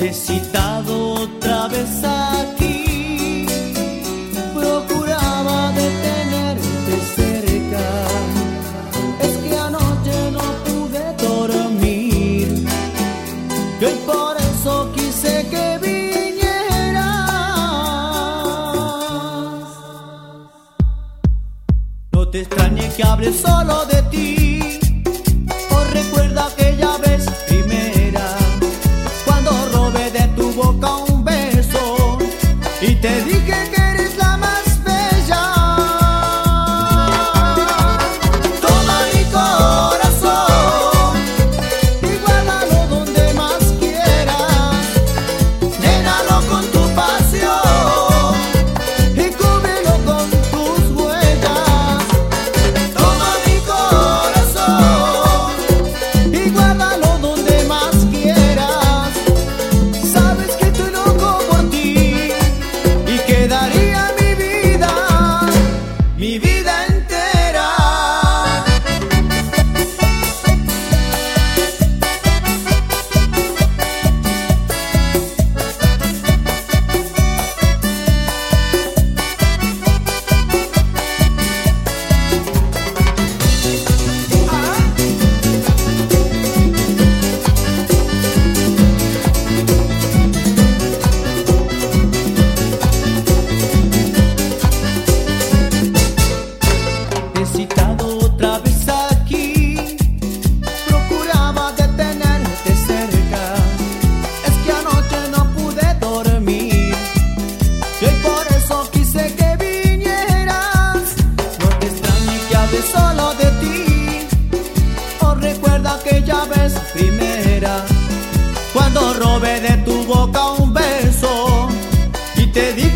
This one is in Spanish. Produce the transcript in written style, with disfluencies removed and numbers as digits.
Te he citado otra vez aquí, procuraba de tenerte cerca. Es que anoche no pude dormir, y hoy por eso quise que vinieras. No te extrañe que hable solo de ti, o recuerda aquella vez primera, cuando robé de tu boca un beso y te dije que eres la más bella. Toma mi corazón y guárdalo donde más quieras, llénalo con tu pasión y cúbrelo con tus huellas. Toma mi corazón y guárdalo donde más quieras. Sabes que estoy loco por ti y que daría mi vida entera. Te he citado otra vez aquí, procuraba de tenerte cerca. Es que anoche no pude dormir, y hoy por eso quise que vinieras. No te extrañe que hable solo de ti, o recuerda aquella vez primera, cuando robé de tu boca un beso y te dije